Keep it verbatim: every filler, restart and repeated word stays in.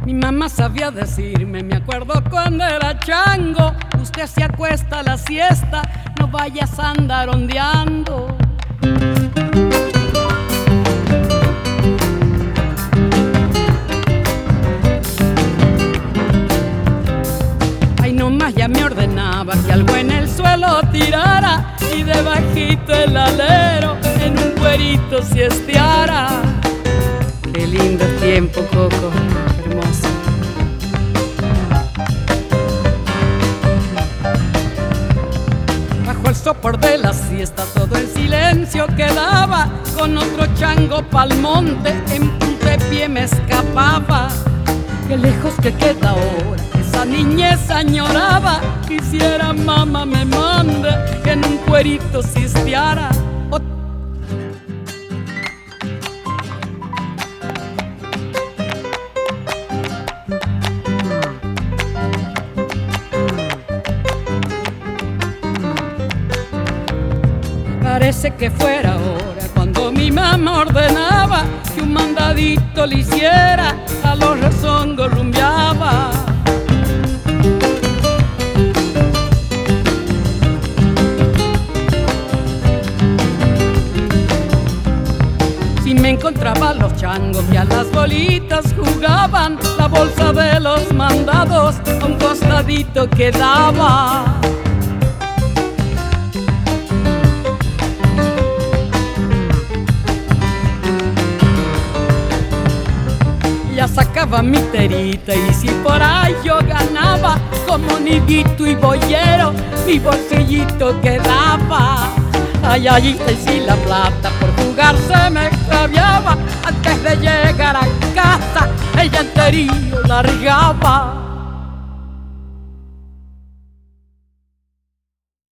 Mi mamá sabía decirme, me acuerdo cuando era chango: usted se acuesta a la siesta, no vayas a andar ondeando. Ay, nomás ya me ordenaba que algo en el suelo tirara y debajito el alero en un cuerito siesteara. Qué lindo tiempo, Coco, hermoso. Bajo el sopor de la siesta todo en silencio quedaba, con otro chango pa'l monte en puntapié me escapaba. Qué lejos que queda ahora, esa niñez añoraba. Quisiera mamá me mande que en un cuerito siesteara. Parece que fuera ahora cuando mi mamá ordenaba que un mandadito le hiciera, a los rezongos rumbeaba. Si me encontraba los changos que a las bolitas jugaban, la bolsa de los mandados a un costadito quedaba. Ya sacaba mi terita y si por ahí yo ganaba, como nidito y boyero, mi bolsillito quedaba. Ay, ay, y si la plata por jugar se me extraviaba, antes de llegar a casa ella enterillo largaba.